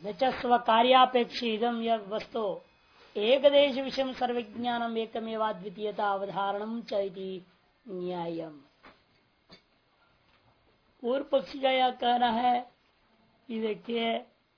स्व कार्यापेक्षितम यह वस्तु एक देश विषय सर्वज्ञानम एकमेवा द्वितीयता अवधारणम चैति न्यायम। पूर्व पक्षी का यह कहना है कि देखिए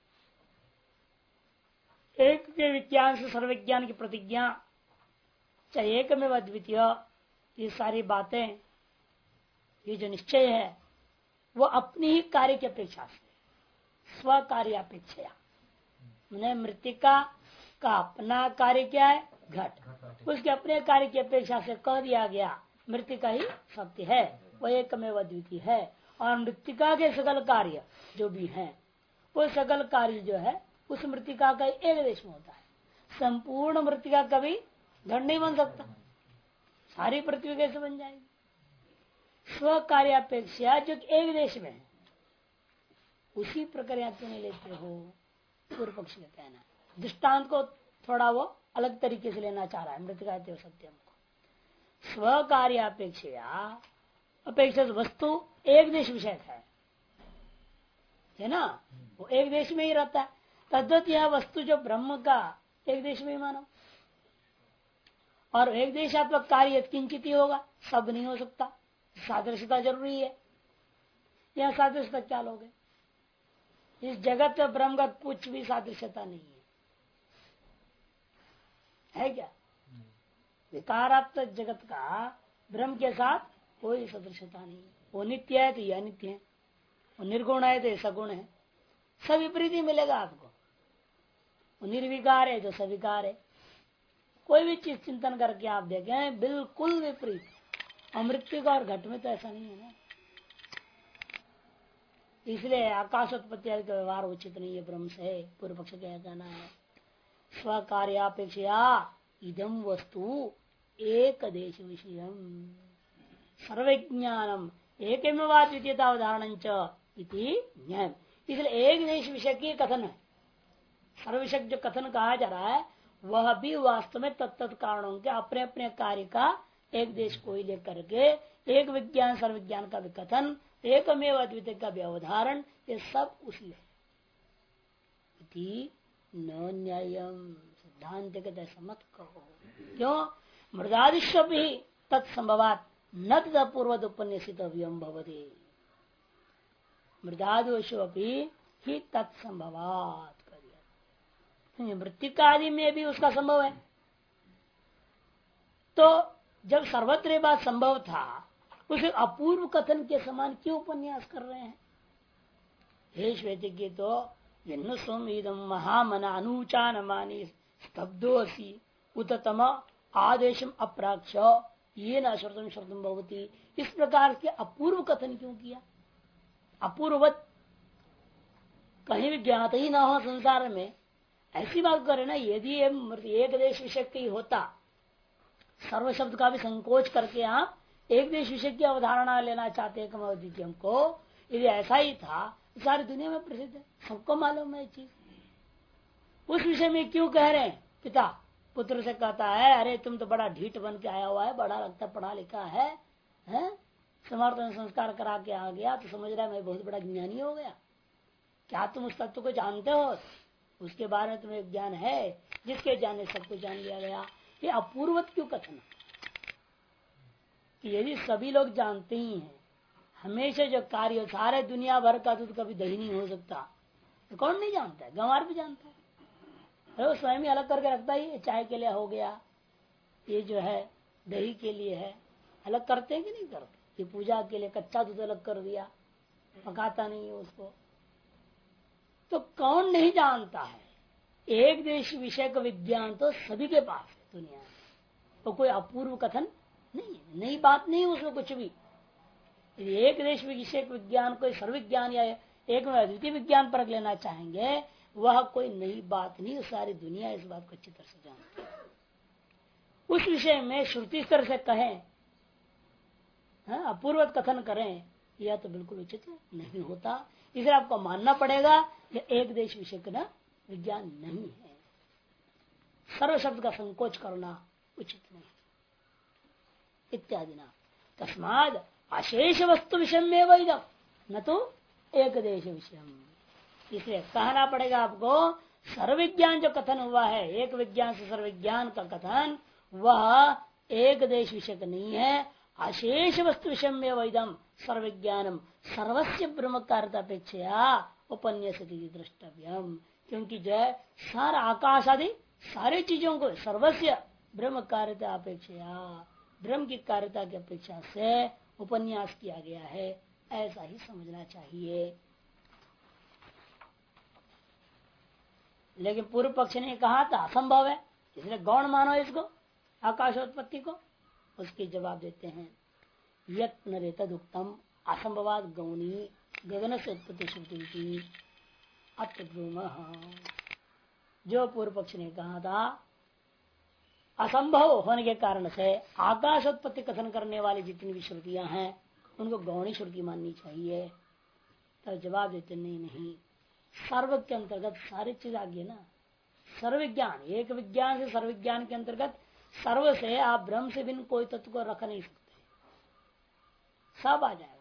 एक के विज्ञान से सर्वज्ञान की प्रतिज्ञा चाहे एकमेव द्वितीय, ये सारी बातें, ये जो निश्चय है वो अपनी ही कार्य की अपेक्षा से स्व कार्यापेक्षा, मैंने मृतिका का अपना कार्य क्या है घट, उसके अपने कार्य की अपेक्षा से कह दिया गया मृतिका ही सत्य है, वह एकमेव द्वितीय है। और मृतिका के सकल कार्य जो भी हैं वो सकल कार्य जो है उस मृतिका का एक देश में होता है। संपूर्ण मृतिका कभी घट नहीं बन सकता, सारी पृथ्वी कैसे बन जाएगी। स्व कार्यापेक्षा जो एक देश में है उसी प्रकार आप क्यों नहीं लेते हो, पूर्व पक्षी का कहना है। दृष्टांत को थोड़ा वो अलग तरीके से लेना चाह रहा है मृतिका सत्यम को। स्व कार्यापेक्षा अपेक्षित वस्तु एक देश विषय है ना, वो एक देश में ही रहता है। तद्वत यह वस्तु जो ब्रह्म का एक देश में ही मानो, और एक देशात्मक कार्य किंचित ही होगा, सब नहीं हो सकता, सादृश्यता जरूरी है। यह सादृश्यता क्या लोगे, इस जगत में ब्रह्म का कुछ भी सादृश्यता नहीं है क्या। विकारात्मक जगत का ब्रह्म के साथ कोई सदृशता नहीं है। वो नित्य है तो यह नित्य है, वो निर्गुण है तो सगुण है, सब विपरीत ही मिलेगा आपको। वो निर्विकार है जो सविकार है, कोई भी चीज चिंतन करके आप देखें बिल्कुल विपरीत। अमृत्यु का और घट में तो ऐसा नहीं है ना, इसलिए आकाशोत्पत्ति का व्यवहार उचित नहीं है ब्रह्म से, पूर्व पक्ष का कहना है। स्व कार्यापेक्षा इदम वस्तु एक देश विषय सर्वज्ञानम एकमेवा द्वितीयता उदाहरण न्याय। इसलिए एक देश विषय की कथन है, सर्वविषय जो कथन कहा जा रहा है वह भी वास्तव में तत्त कारणों के अपने अपने कार्य का एक देश को ही लेकर के एक विज्ञान सर्वविज्ञान का भी कथन, एकमेव अद्वितीय का भी अवधारण, ये सब उसी है। न न्यायम, सिद्धांत कहते ऐसा मत कहो। क्यों, मृदादिश्व भी तत्संभवात न तथा पूर्वद उपन्यासित व्यम भवते। मृदादिशु ही तत्संभवात, मृतिका आदि में भी उसका संभव है। तो जब सर्वत्र बात संभव था उसे अपूर्व कथन के समान क्यों उपन्यास कर रहे हैं। हे श्वेतज्ञ तो यन्नुस्वम इदम महामना अनुचान मानी स्तब्धो असि उततम आदेशम अप्राक्ष ये न श्रुतम श्रुतम भवती। इस प्रकार के अपूर्व कथन क्यों किया। अपूर्ववत कहीं भी ज्ञात ही ना हो संसार में, ऐसी बात करे ना। यदि एक देश विषय की होता, सर्व शब्द का भी संकोच करके आप एक देश विषय की अवधारणा लेना चाहते हैं कमद्वितीयम को, यदि ऐसा ही था सारी दुनिया में प्रसिद्ध है, सबको मालूम है चीज। उस विषय में क्यों कह रहे हैं। पिता पुत्र से कहता है अरे तुम तो बड़ा ढीठ बन के आया हुआ है, बड़ा लगता पढ़ा लिखा है, समर्थन संस्कार करा के आ गया तो समझ रहा है मैं बहुत बड़ा ज्ञानी हो गया। क्या तुम उस तत्व को जानते हो, उसके बारे में तुम्हें ज्ञान है, जिसके जानने सब कुछ जान लिया गया। ये अपूर्वत क्यों कथन कि यदि सभी लोग जानते ही हैं हमेशा जो कार्य सारे दुनिया भर का दूध कभी दही नहीं हो सकता, तो कौन नहीं जानता है, गंवार भी जानता है। अरे वो स्वयं ही अलग करके रखता ही, चाय के लिए हो गया, ये जो है दही के लिए है, अलग करते हैं कि नहीं करते। ये पूजा के लिए कच्चा दूध अलग कर दिया, पकाता नहीं है उसको। तो कौन नहीं जानता है। एक देश विषय का विज्ञान तो सभी के पास है दुनिया में, तो कोई अपूर्व कथन नहीं है, नई बात नहीं है उसमें कुछ भी। एक देश विषय विज्ञान कोई सर्वविज्ञान या एक अद्वितीय विज्ञान पर लेना चाहेंगे, वह कोई नई बात नहीं, सारी दुनिया इस बात को अच्छी तरह से जानती है। उस विषय में श्रुति स्तर से कहें, अपूर्वत कथन करें, यह तो बिल्कुल उचित नहीं होता। इसलिए आपको मानना पड़ेगा यह एक देश विषय का विज्ञान नहीं है। सर्व शब्द का संकोच करना उचित नहीं इत्यादि ना। तस्माद अशेष वस्तु विषय में वैदम न तो एक देश विषय। इसलिए कहना पड़ेगा आपको, सर्वविज्ञान जो कथन हुआ है, एक विज्ञान से सर्वविज्ञान का कथन, वह एक देश विषय नहीं है, अशेष वस्तु विषय में वैदम सर्वविज्ञानम सर्वस्व ब्रह्म कार्यता अपेक्षा उपन्यासति द्रष्टव्यम। क्योंकि जो है सारा आकाश आदि सारी चीजों को सर्वस्व ब्रह्म कार्यता अपेक्षा, ब्रह्म की कार्यता की अपेक्षा से उपन्यास किया गया है, ऐसा ही समझना चाहिए। लेकिन पूर्व पक्ष ने कहा था असंभव है, इसलिए गौण मानो इसको, आकाशोत्पत्ति को। उसके जवाब देते हैं, यत्न रे तदुक्तम असंभवाद गौणी गगन से उत्पत्ति श्रुति अत्रुम। जो पूर्व पक्ष ने कहा था असंभव होने के कारण से आकाशोत्पत्ति कथन करने वाली जितनी भी श्रुतियां हैं उनको गौणी श्रुति माननी चाहिए, तो जवाब देते नहीं, सर्व के अंतर्गत सारी चीज आ गई ना। सर्वविज्ञान, एक विज्ञान से सर्वविज्ञान के अंतर्गत सर्व से आप ब्रह्म से बिन कोई तत्व को रख नहीं सकते, सब आ जाएगा।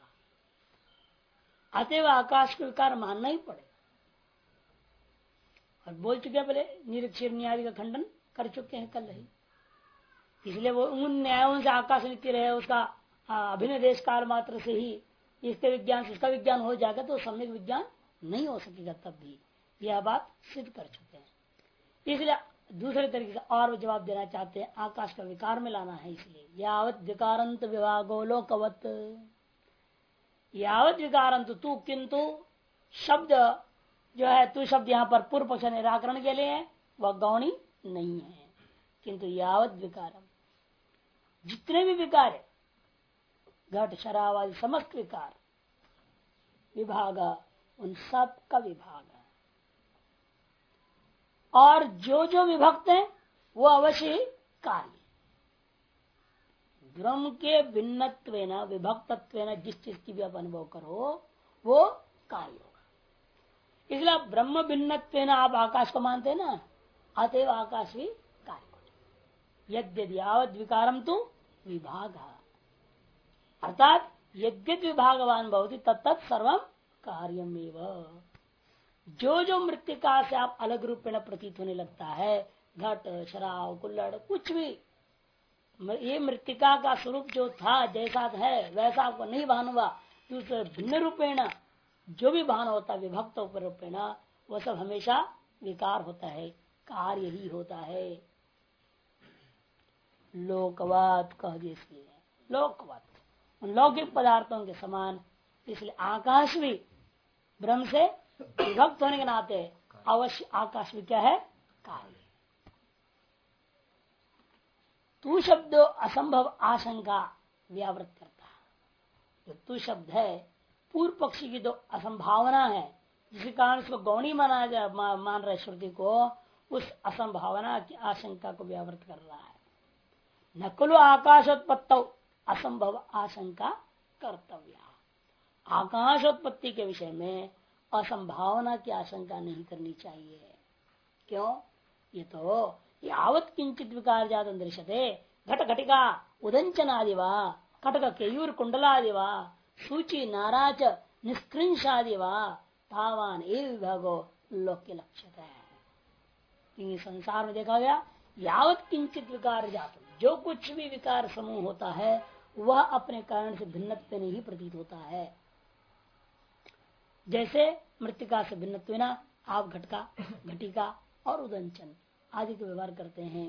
अतएव आकाश को विकार मानना ही पड़ेगा। और बोल चुके हैं, पहले निरीक्षर न्याय का खंडन कर चुके हैं कल ही। इसलिए वो उन न्यायों से आकाश नित्य रहे, उसका अभिनय देश काल मात्र से ही इसके विज्ञान से उसका विज्ञान हो जाएगा, तो सम्यक विज्ञान नहीं हो सकेगा। तब भी यह बात सिद्ध कर चुके हैं। इसलिए दूसरे तरीके से और जवाब देना चाहते हैं, आकाश का विकार में लाना है। इसलिए यावत विकारांत विभागो लोकवत, यावत विकारांत तू, किंतु शब्द जो है तू शब्द यहाँ पर पूर्व पक्ष निराकरण के लिए है, वह गौणी नहीं है। किंतु यावत विकारम, जितने भी विकार है, घट शराब आदि समस्त विकार विभाग, उन सब का विभाग है। और जो जो विभक्त है वो अवश्य ही कार्य। ब्रह्म के भिन्नत्वेन विभक्तत्वेन जिस चीज की भी आप अनुभव करो वो कार्य होगा। इसलिए ब्रह्म भिन्नत्वेन आप आकाश को मानते हैं ना, अतएव आकाश भी कार्य। यद्यदि यावद विकारम तो विभाग, अर्थात यद्यत विभागवान भवति तत्तत् सर्वम कार्यमेव। जो जो मृत्तिका से आप अलग रूप में प्रतीत होने लगता है, घट शराब कुल्लड़ कुछ भी, ये मृत्तिका का स्वरूप जो था जैसा है वैसा आपको नहीं भान हुआ, दूसरे भिन्न रूपेण जो भी भान होता है विभक्त रूपेण, वह सब हमेशा विकार होता है, कार्य ही होता है। लोकवत कह दिए, इसलिए लोकवत उन लौकिक पदार्थों के समान। इसलिए आकाश भी ब्रह्म से विभक्त होने के नाते अवश्य आकाश भी क्या है, कार्य। तू शब्द असंभव आशंका व्यावृत करता है। जो तू शब्द है पूर्व पक्षी की जो असंभावना है, जिसके कारण उसको गौणी मान रहे श्रुति को, उस असंभावना की आशंका को व्यावृत कर रहा है। नकुलो आकाशोत्पत्तौ असंभव आशंका कर्तव्य। आकाशोत्पत्ति के विषय में असंभावना की आशंका नहीं करनी चाहिए। क्यों? ये तो यावत किंचित विकार जात दृश्यते घट घटिका उदंचन आदि वा कटक केयूर कुंडलादि वा सूची नाराच निष्कृंशादि वा तावान एव विभागो लोक लक्ष्यता है। संसार में देखा गया यावत किंचित विकार जात, जो कुछ भी विकार समूह होता है वह अपने कारण से भिन्नत्व नहीं प्रतीत होता है। जैसे मृत्तिका से भिन्नत्व ना आप घटका घटिका और उदंचन आदि को व्यवहार करते हैं।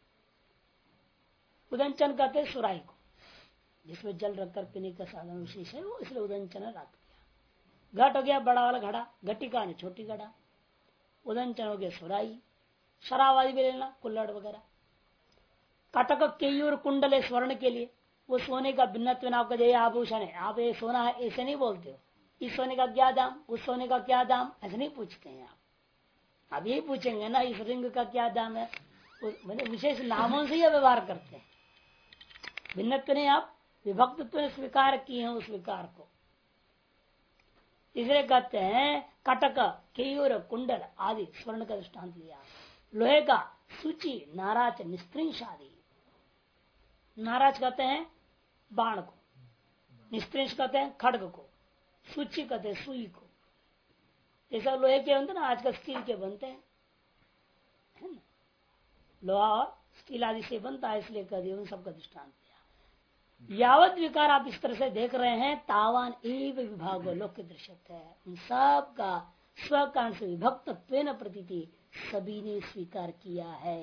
उदंचन कहते हैं सुराई को, जिसमें जल रखकर पीने का साधन विशेष है, वो इसलिए उदंचन रख दिया। घट हो गया बड़ा वाला घड़ा, घटिका ने छोटी घड़ा, उदंचन हो गया सुराई, शराब आदि भी लेना कुल्लड़ वगैरह। कटक केयूर कुंडल स्वर्ण के लिए, वो सोने का भिन्नत्व आपका जय आभूषण है, आप ये सोना है ऐसे नहीं बोलते हो, इस सोने का क्या दाम, उस सोने का क्या दाम, ऐसे नहीं पूछते हैं आप। अब यही पूछेंगे ना इस रिंग का क्या दाम है, विशेष नामों से ही व्यवहार करते हैं। भिन्नत्व ने आप विभक्तत्व ने स्वीकार किए हैं उस विकार को, इसलिए कहते हैं कटक केयूर कुंडल आदि स्वर्ण का दृष्टांत लिया। लोहे का सूची नाराज निस्त्रिंश आदि, नाराज कहते हैं बाण को, निस्त्रिंश कहते हैं खड्ग को, सूची कहते हैं सुई को। जैसा लोहे के बनते ना, आजकल स्टील के बनते हैं, है ना, लोहा और स्टील आदि से बनता है, इसलिए कर दिया उन सबका दृष्टांत दिया। यावत विकार आप इस तरह से देख रहे हैं, तावान एव विभाग लोक के दृश्य है, उन सब का स्व कारण से विभक्त प्रतीति सभी ने स्वीकार किया है।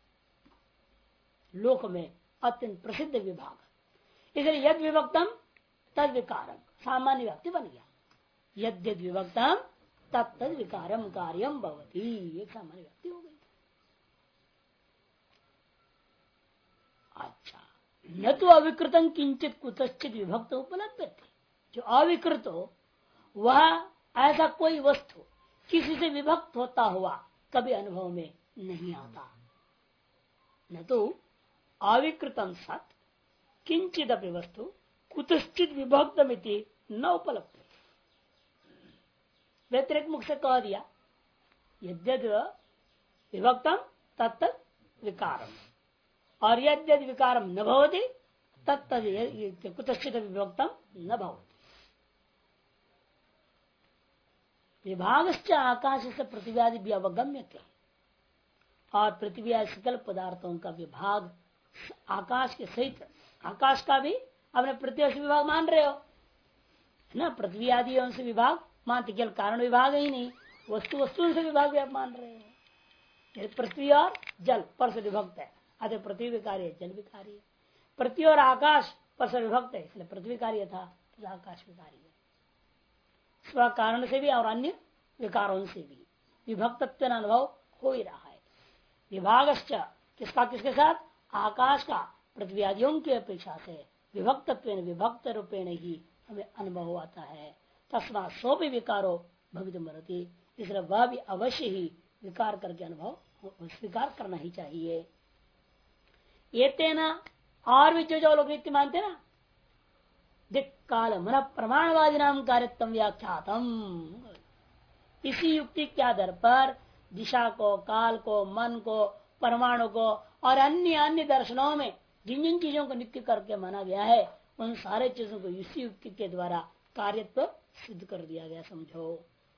लोक में अत्यंत प्रसिद्ध विभाग, इसलिए यद विभक्तम तद विकारम सामान्य व्यक्ति बन गया। यद यद विभक्तम तद विकारम कार्यम भवती, एक सामान्य व्यक्ति हो गई। अच्छा, न तो अविकृतम किंचित कुतश्चित विभक्त उपलब्ध थे, जो अविकृत हो वह ऐसा कोई वस्तु किसी से विभक्त होता हुआ कभी अनुभव में नहीं आता। न तो अविकृतम सत किंचित अपनी वस्तु कुतश्चित विभक्तमिति न उपलब्ध। व्यतिरिक मुख से कह दिया यद्यद विभक्तम तत्त विकारम, और यद्यद विकारम न भवति तत्त कुतश्चित विभक्तम न भवति। विभागश्च आकाश से पृथ्वी आदि भी अवगम्य थे, और पृथ्वी आदि सकल पदार्थों का विभाग आकाश के सहित, आकाश का भी अपने पृथ्वी से विभाग मान रहे हो ना, पृथ्वी आदि से विभाग मानते, केवल कारण विभाग ही नहीं, वस्तु वस्तुओं से विभाग भी आप मान रहे हो। पृथ्वी और जल पर से विभक्त है, अतः पृथ्वी विकारी है, जल विकारी है। पृथ्वी और आकाश पर से विभक्त है, इसलिए पृथ्वी कार्य था तो आकाश विकारी है। स्व कारण से भी और अन्य विकारों से भी विभक्तत्व अनुभव हो ही रहा है। विभागश्च किसका किसके साथ, आकाश का पृथ्वी आदियों की अपेक्षा से विभक्तत्व विभक्त रूपेण ही हमें अनुभव आता है। तस्मा सो भी विकारो भवितुमर्हति, इसलिए वह भी अवश्य ही विकार करके अनुभव स्वीकार करना ही चाहिए। ये तेना और भी जो लोग नित्य मानते ना, दिक काल मन प्रमाणवादी नाम कार्यत्म व्याख्यातम, इसी युक्ति के आधार पर दिशा को, काल को, मन को, परमाणु को और अन्य अन्य दर्शनों में जिन जिन चीजों को नित्य करके माना गया है, उन सारे चीजों को इसी युक्ति के द्वारा कार्यत्व सिद्ध कर दिया गया। समझो,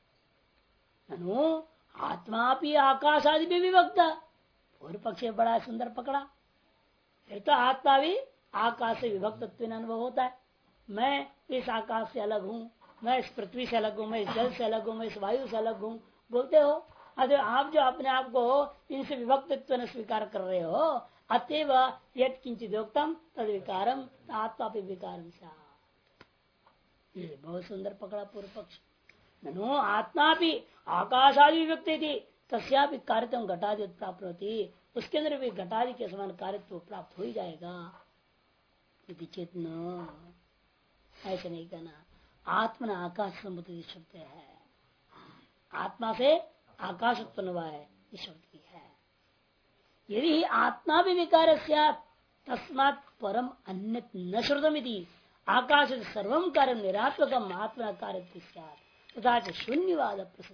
ननु आत्मा भी आकाश आदि भी विभक्त, पूर्व पक्ष बड़ा सुंदर पकड़ा। फिर तो आत्मा भी आकाश से विभक्त अनुभव होता है। मैं इस आकाश से अलग हूँ, मैं इस पृथ्वी से अलग हूँ, मैं इस जल से अलग हूँ, मैं इस वायु से अलग हूँ बोलते हो। अरे आप जो अपने आप को इनसे विभक्तत्व स्वीकार कर रहे हो, अतएव यद किंचित योक्तम तद विकारम आत्मा पे विकारम सा, ये बहुत सुंदर पकड़ा पूर्व पक्ष। ननु आत्मा भी आकाश आदि व्यक्ति थी, तस्या भी कार्यत्व घटादि प्राप्त होती, उसके अंदर भी घटादि के समान कार्यत्व प्राप्त हो ही जाएगा। चेत न ऐसे नहीं कहना, आत्मा आकाश संबंधित शब्द है, आत्मा से आकाश उत्पन्न हुआ है, इस शब्द की है। यदि आत्मा भी विकार तस्मात् परम अन्य न श्रुतमिति आकाश सर्वम कार्य निरात्मकम आत्मा कार्य तथा शून्यवाद प्रसिद्ध।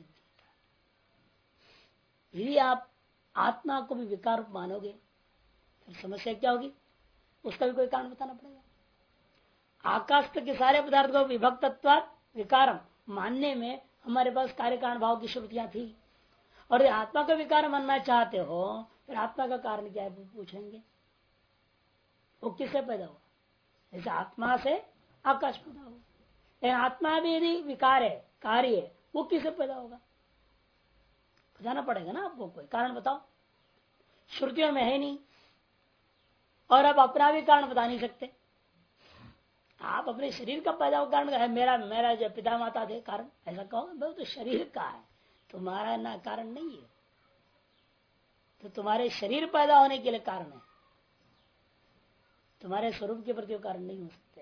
यदि आप आत्मा को भी विकार मानोगे फिर समस्या क्या होगी, उसका भी कोई कारण बताना पड़ेगा। आकाश तक के सारे पदार्थ को विभक्तत्वात् विकारम मानने में हमारे पास कार्य कारण भाव की श्रुतियां थी, और यदि आत्मा का विकार मानना चाहते हो फिर आत्मा का कारण क्या है पूछेंगे, वो किससे पैदा हुआ। जैसे आत्मा से आकाश पैदा होगा, लेकिन आत्मा भी यदि विकार है, कार्य है, वो किससे पैदा होगा बताना पड़ेगा ना आपको, कोई कारण बताओ। श्रुतियों में है नहीं, और आप अपना भी कारण बता नहीं सकते। आप अपने शरीर का पैदा हुआ कारण है, मेरा जो पिता माता थे कारण, ऐसा कहो तो शरीर का है, तुम्हारा ना कारण नहीं है, तो तुम्हारे शरीर पैदा होने के लिए कारण है, तुम्हारे स्वरूप के प्रति कारण नहीं हो सकते।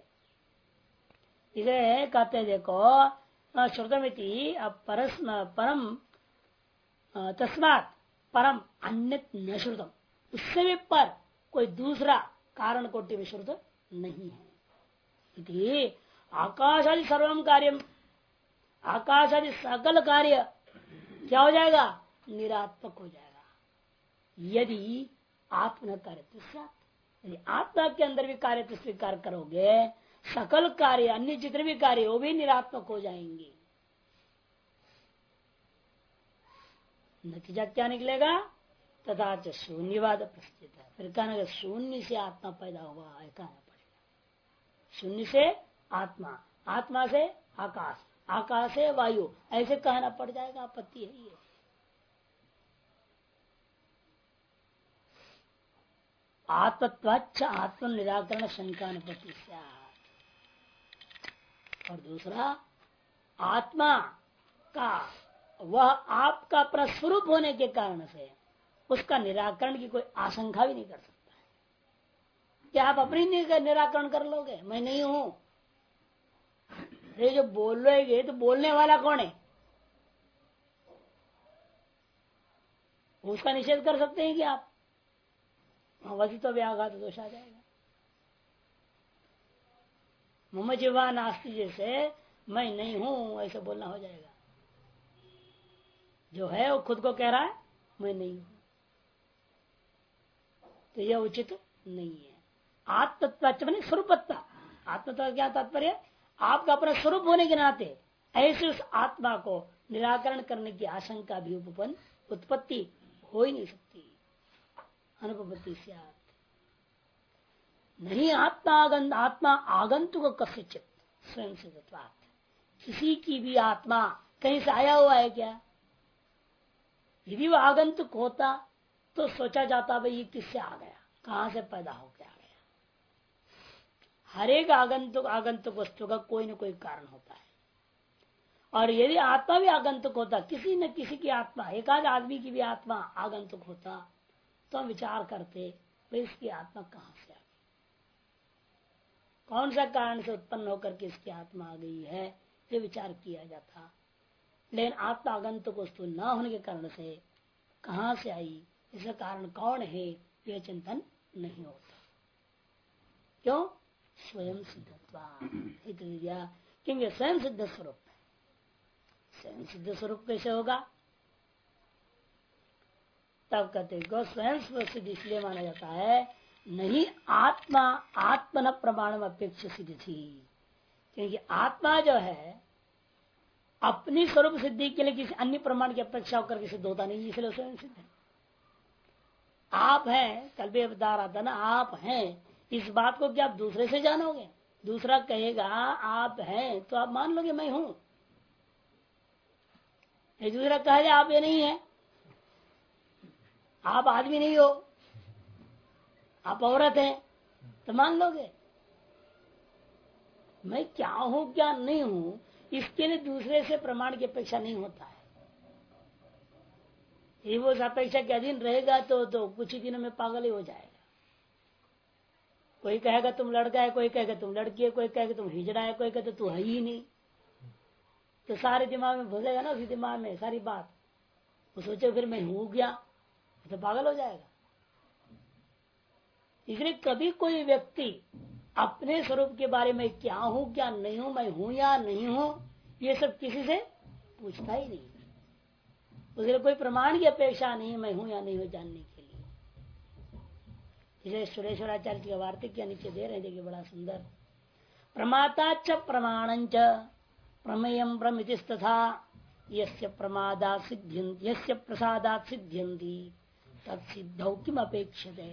इसे कहते देखो श्रुतमिति परम तस्मात् परम अन्य न श्रुतम, उससे भी पर कोई दूसरा कारण कोटि में श्रुत नहीं है। इति आकाश आदि सर्वम कार्यम, आकाश आदि सकल कार्य क्या हो जाएगा, निरात्मक हो जाएगा। यदि आत्म कार्य, यदि आत्मा के अंदर भी कार्य स्वीकार करोगे, सकल कार्य अन्य जितने भी कार्य वो भी निरात्मक हो जाएंगे। नतीजा क्या निकलेगा? तथा च शून्यवाद प्रस्थित है। फिर कहना शून्य से आत्मा पैदा हुआ है, कहना पड़ेगा। शून्य से आत्मा, आत्मा से आकाश, आकाश से वायु, ऐसे कहना पड़ जाएगा। आपत्ति है ये। आत्मत्वाच्च आत्म निराकरण शंका अनुपत्ति। और दूसरा, आत्मा का वह आपका अपना स्वरूप होने के कारण से उसका निराकरण की कोई आशंका भी नहीं कर सकता है। क्या आप अपनी निराकरण कर लोगे? मैं नहीं हूं। ये जो बोल रहे तो बोलने वाला कौन है? उसका निषेध कर सकते हैं कि आप? वही तो व्याघात दोष आ जाएगा। मम जीवा नास्ति जैसे मैं नहीं हूं ऐसे बोलना हो जाएगा। जो है वो खुद को कह रहा है मैं नहीं हूं, तो यह उचित नहीं है। आत्मतत्व मैंने स्वरूपत्ता। आत्मतत्व क्या तात्पर्य? आपका अपना स्वरूप होने के नाते ऐसे उस आत्मा को निराकरण करने की आशंका भी उत्पत्ति हो ही नहीं सकती। अनुपत्ति से नहीं। आत्मा आगंतुक कस्यचित स्वयं सिद्धत्वात्। किसी की भी आत्मा कहीं से आया हुआ है क्या? यदि वो आगंतुक होता तो सोचा जाता भाई ये किससे आ गया, कहां से पैदा होकर आ गया। हर एक आगंतुक वस्तु का कोई न कोई कारण होता है। और यदि आत्मा भी आगंतुक होता, किसी न किसी की आत्मा, एक आध आदमी की भी आत्मा आगंतुक होता, तो हम विचार करते भाई इसकी आत्मा कहां से आ गई, कौन सा कारण से उत्पन्न होकर के इसकी आत्मा आ गई है, ये विचार किया जाता। लेकिन आत्मा आगंतुक वस्तु न होने के कारण से कहां से आई, इसका कारण कौन है, यह चिंतन नहीं होता। क्यों? स्वयं सिद्धत्वा। क्योंकि स्वयं सिद्ध स्वरूप है। स्वयं सिद्ध स्वरूप कैसे होगा? तब कहते हैं स्वयं सिद्ध इसलिए माना जाता है नहीं आत्मा आत्मन प्रमाण अपेक्षा सिद्ध थी। क्योंकि आत्मा जो है अपनी स्वरूप सिद्धि के लिए किसी अन्य प्रमाण की अपेक्षा होकर के सिद्ध होता नहीं, इसलिए स्वयं सिद्ध है। आप हैं, कल भी बता रहा था ना, आप हैं, इस बात को क्या आप दूसरे से जानोगे? दूसरा कहेगा आप हैं तो आप मान लोगे मैं हूं। एक दूसरा कह दे आप ये नहीं है, आप आदमी नहीं हो, आप औरत हैं, तो मान लोगे। मैं क्या हूं क्या नहीं हूं, इसके लिए दूसरे से प्रमाण की अपेक्षा नहीं होता है। ये वो अपेक्षा के अधीन रहेगा तो कुछ ही दिनों में पागल ही हो जाएगा। कोई कहेगा तुम लड़का है, कोई कहेगा तुम लड़की है, कोई कहेगा तुम हिजड़ा है, कोई कहता तू है ही नहीं। तो सारे दिमाग में घुसेगा ना, उसी दिमाग में सारी बात। वो सोचे फिर मैं हूं गया, तो पागल हो जाएगा। इसलिए कभी कोई व्यक्ति अपने स्वरूप के बारे में क्या हूं क्या नहीं हूं, मैं हूं या नहीं हूं, ये सब किसी से पूछता ही नहीं। उसके कोई प्रमाण की अपेक्षा नहीं मैं हूं या नहीं हूं जानने के लिए। इसे सुरेश्वराचार्य की वार्तिक के नीचे दे रहे, देखिए बड़ा सुंदर। प्रमाता च प्रमाण च प्रमेयम प्रमितिस्तथा यस्य प्रमादात् सिद्ध्यन्ति यस्य प्रसादात् सिद्ध्यन्ति तत्सिद्धौ किम अपेक्षते।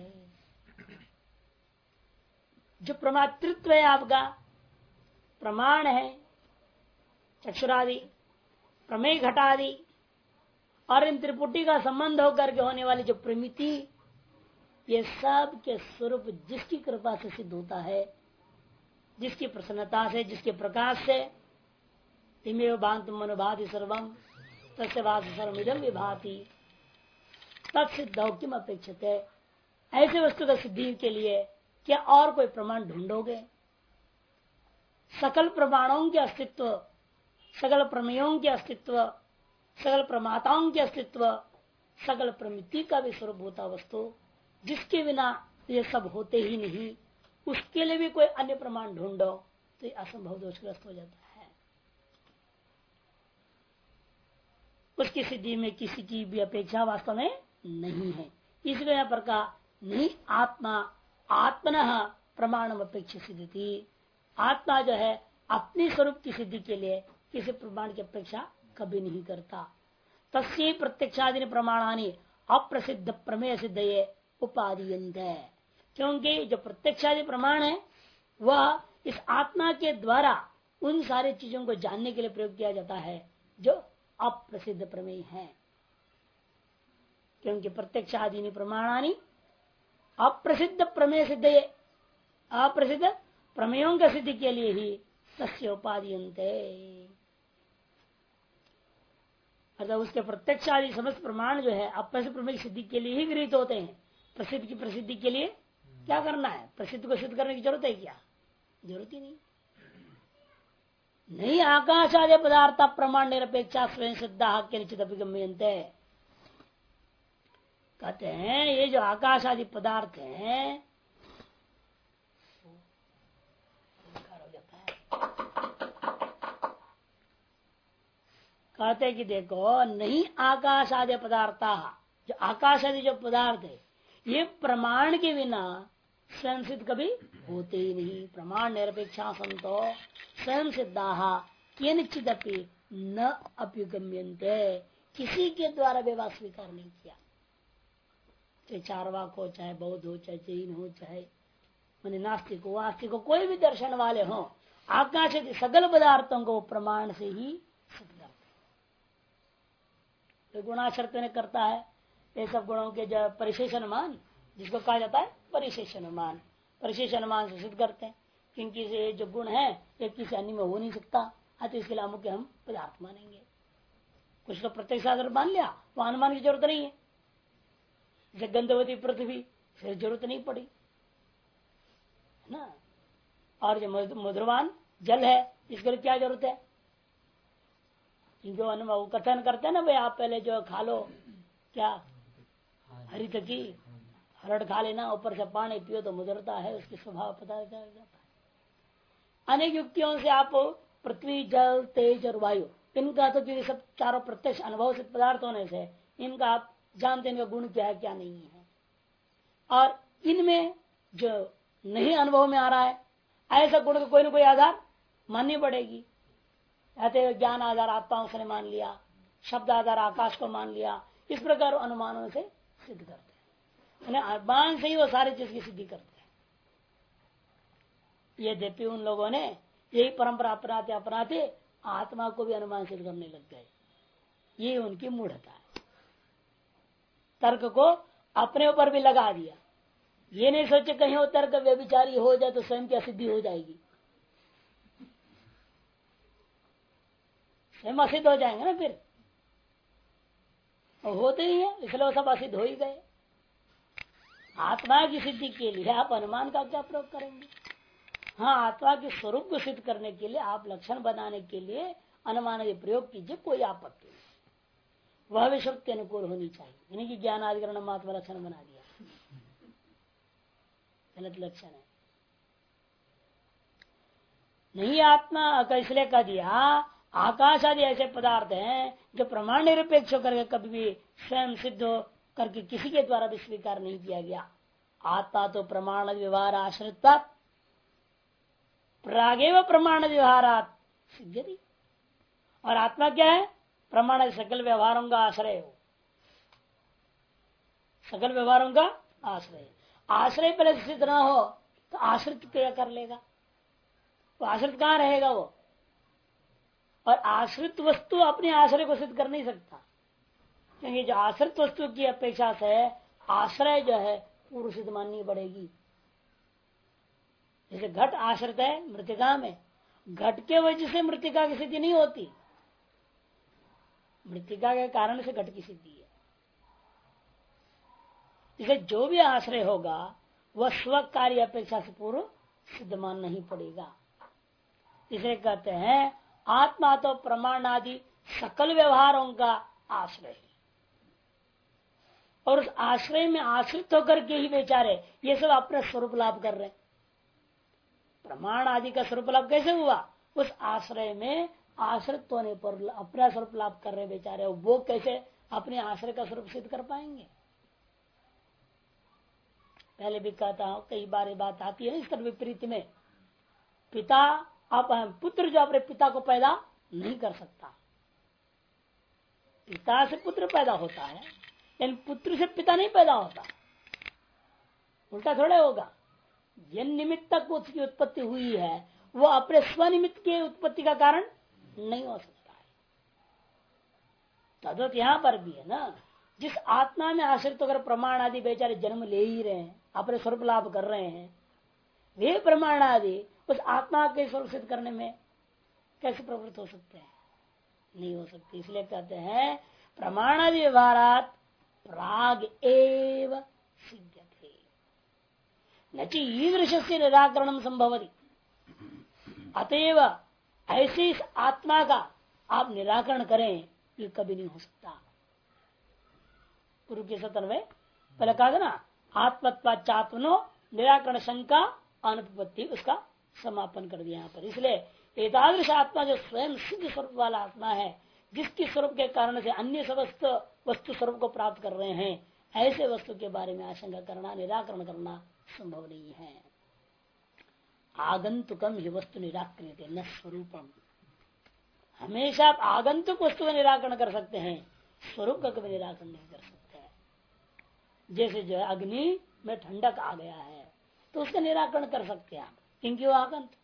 जो प्रमातृत्व है आपका, प्रमाण है चक्षुरादि, प्रमेय घटादि और इन त्रिपुटी का संबंध होकर के होने वाली जो प्रमिति, ये सब के स्वरूप जिसकी कृपा से सिद्ध होता है, जिसकी प्रसन्नता से, जिसके प्रकाश से, तिमेव भांतु मनोभाति सर्वम तस्य भाति सर्वमिदं विभाति तत्सिद्धौ किम अपेक्षते। ऐसे वस्तु का सिद्धि के लिए क्या और कोई प्रमाण ढूंढोगे? सकल प्रमाणों के अस्तित्व, सकल प्रमेयों के अस्तित्व, सकल प्रमाताओं के अस्तित्व, सकल प्रमिति का भी स्वरूप होता वस्तु, जिसके बिना ये सब होते ही नहीं, उसके लिए भी कोई अन्य प्रमाण ढूंढो तो ये असंभव दोषग्रस्त हो जाता है। उसकी सिद्धि में किसी की भी अपेक्षा वास्तव में नहीं है। इसलिए यहाँ पर कहा नहीं आत्मा आत्मनः प्रमाण अपेक्षा सिद्धि थी। आत्मा जो है अपने स्वरूप की सिद्धि के लिए किसी प्रमाण की अपेक्षा कभी नहीं करता। तस्य प्रत्यक्षादि प्रमाणानि अप्रसिद्ध प्रमेय सिद्ध ये उपादीयन्त है। क्योंकि जो प्रत्यक्षादि प्रमाण है वह इस आत्मा के द्वारा उन सारी चीजों को जानने के लिए प्रयोग किया जाता है जो अप्रसिद्ध प्रमेय है। क्योंकि प्रत्यक्षादि प्रमाणानि अप्रसिद्ध प्रमेय सिद्ध ये, अप्रसिद्ध प्रमेयों का सिद्धि के लिए ही तस्य उपादीयन्ते, अर्थात उसके प्रत्यक्ष आदि समस्त प्रमाण जो है अप्रसिद्ध प्रमेय सिद्धि के लिए ही गृहीत होते हैं। प्रसिद्ध की प्रसिद्धि के लिए क्या करना है? प्रसिद्ध को सिद्ध करने की जरूरत है क्या? जरूरत ही नहीं। नहीं आकाश आदि पदार्थ प्रमाण निरपेक्षा स्वयं सिद्धा के निश्चित अभिगम्यन्ते। कहते हैं ये जो आकाश आदि पदार्थ हैं कहते हैं कि देखो नहीं आकाश आदि पदार्थ, जो आकाश आदि जो पदार्थ है ये प्रमाण के बिना स्वयं सिद्ध कभी होते ही नहीं। प्रमाण निरपेक्षा संतो स्वयं सिद्धा किंचित न अभ्युगम्यन्ते, किसी के द्वारा व्यवहार स्वीकार नहीं किया। चाहे चारवाक हो, चाहे बौद्ध हो, चाहे जैन हो, चाहे मैंने नास्तिक हो, आस्तिक हो, कोई भी दर्शन वाले हो, आकाश आदि सगल पदार्थों को प्रमाण से ही सिद्ध करते हैं। गुणाश्रत ने करता है ये सब गुणों के जो परिशेष अनुमान, जिसको कहा जाता है परिशेष अनुमान, परिशेष अनुमान से सिद्ध करते हैं। क्योंकि ये जो गुण है ये किसी अन्य में हो नहीं सकता, अतः इसके लिए अमुक हम पदार्थ मानेंगे। कुछ तो प्रत्यक्ष आधार मान लिया, वो अनुमान की जरूरत नहीं है। जैसे गंधवती पृथ्वी फिर जरूरत नहीं पड़ी ना, और जो मधुरवान जल है इसके लिए क्या जरूरत है? जो अनुभव कथन करते हैं ना भाई आप पहले जो खा लो क्या हरित की हरड़ खा लेना, ऊपर से पानी पियो तो मधुरता है, उसकी स्वभाव पता चल जाता है। अनेक युक्तियों से आप पृथ्वी जल तेज और वायु इनका तो क्योंकि सब चारों प्रत्यक्ष अनुभव से पदार्थ होने से इनका आप जानते हैं इनका गुण क्या है क्या नहीं है। और इनमें जो नहीं अनुभव में आ रहा है ऐसा गुण का कोई ना कोई आधार माननी पड़ेगी। ज्ञान आधार आत्माओं से मान लिया, शब्द आधार आकाश को मान लिया, इस प्रकार अनुमानों से सिद्ध करते हैं। अनुमान से ही वो सारी चीज की सिद्धि करते हैं। यद्यपि उन लोगों ने यही परंपरा अपनाते अपनाते आत्मा को भी अनुमान सिद्ध करने लग गए। ये उनकी मूढ़ता है। तर्क को अपने ऊपर भी लगा दिया। ये नहीं सोचे कहीं वो तर्क व्यभिचारी हो जाए तो स्वयं की असिद्धि हो जाएगी, स्वयं असिद्ध हो जाएंगे ना, फिर होते ही है, इसलिए वो सब असिद्ध हो ही गए। आत्मा की सिद्धि के लिए आप अनुमान का क्या प्रयोग करेंगे? हाँ, आत्मा के स्वरूप को सिद्ध करने के लिए आप लक्षण बनाने के लिए अनुमान के प्रयोग कीजिए, कोई आपत्ति नहीं। वह भी शब्द के अनुकूल होनी चाहिए, यानी कि ज्ञान अधिकरण महात्मा लक्षण बना दिया, गलत लक्षण है। नहीं आत्मा का इसलिए कह दिया आकाश आदि ऐसे पदार्थ हैं जो प्रमाण निरपेक्ष करके कभी भी स्वयं सिद्ध करके किसी के द्वारा भी स्वीकार नहीं किया गया। आत्मा तो प्रमाण व्यवहार आश्रित प्रागेव प्रमाण व्यवहारात सिद्धि, और आत्मा क्या है? प्रमाण सकल व्यवहारों का आश्रय हो, सकल व्यवहारों का आश्रय। आश्रय पहले सिद्ध ना हो तो आश्रित क्या कर लेगा? वो आश्रित कहाँ रहेगा वो? और आश्रित वस्तु अपने आश्रय को सिद्ध कर नहीं सकता, क्योंकि जो आश्रित वस्तु की अपेक्षा से आश्रय जो है पूर्व सिद्ध माननी पड़ेगी। जैसे घट आश्रित है मृतिका में, घट के वजह से मृतिका की सिद्धि नहीं होती, मृतिका के कारण से घट की सिद्धि है। इसे जो भी आश्रय होगा वह स्व कार्य अपेक्षा से पूर्व सिद्ध मानना ही पड़ेगा। इसे कहते हैं आत्मा तो प्रमाण आदि सकल व्यवहारों का आश्रय है, और उस आश्रय में आश्रित होकर के ही बेचारे ये सब अपने स्वरूप लाभ कर रहे हैं। प्रमाण आदि का स्वरूप लाभ कैसे हुआ? उस आश्रय में आश्रित होने पर अपना स्वरूप लाभ कर रहे बेचारे, वो कैसे अपने आश्रय का स्वरूप सिद्ध कर पाएंगे? पहले भी कहता हूं, कई बार ये बात आती है इसका विपरीत में। पिता आप पुत्र जो अपने पिता को पैदा नहीं कर सकता, पिता से पुत्र पैदा होता है, लेकिन पुत्र से पिता नहीं पैदा होता। उल्टा थोड़ा होगा। जिन निमित्त तक उसकी उत्पत्ति हुई है वो अपने स्वनिमित्त के उत्पत्ति का कारण नहीं हो सकता है। तद्वत यहां पर भी है ना, जिस आत्मा में आश्रित होकर प्रमाण आदि बेचारे जन्म ले ही रहे हैं, अपने स्वरूप लाभ कर रहे हैं, वे प्रमाण आदि उस आत्मा के स्वरूप सिद्ध करने में कैसे प्रवृत्त हो सकते हैं? नहीं हो सकते। इसलिए कहते हैं प्रमाणादि व्यवहारात प्राग एव सिद्ध्यते न च ईदृश से निराकरण संभवति। अतएव ऐसे इस आत्मा का आप निराकरण करें, ये कभी नहीं हो सकता। पूर्व के सत्र में पहले कहा था ना, आत्मत्वाचात्मनो निराकरण शंका अनुपत्ति, उसका समापन कर दिया यहाँ पर। इसलिए एतादृश आत्मा जो स्वयं सिद्ध स्वरूप वाला आत्मा है, जिसकी स्वरूप के कारण से अन्य समस्त वस्तु स्वरूप को प्राप्त कर रहे हैं, ऐसे वस्तु के बारे में आशंका करना, निराकरण करना संभव नहीं है। आगंतुकम ही वस्तु निराकृत न स्वरूपम। हमेशा आप आगंतुक वस्तु का निराकरण कर सकते हैं, स्वरूप का कभी निराकरण नहीं कर सकते हैं। जैसे जो है अग्नि में ठंडक आ गया है तो उसका निराकरण कर सकते हैं आप, क्योंकि वो आगंतुक।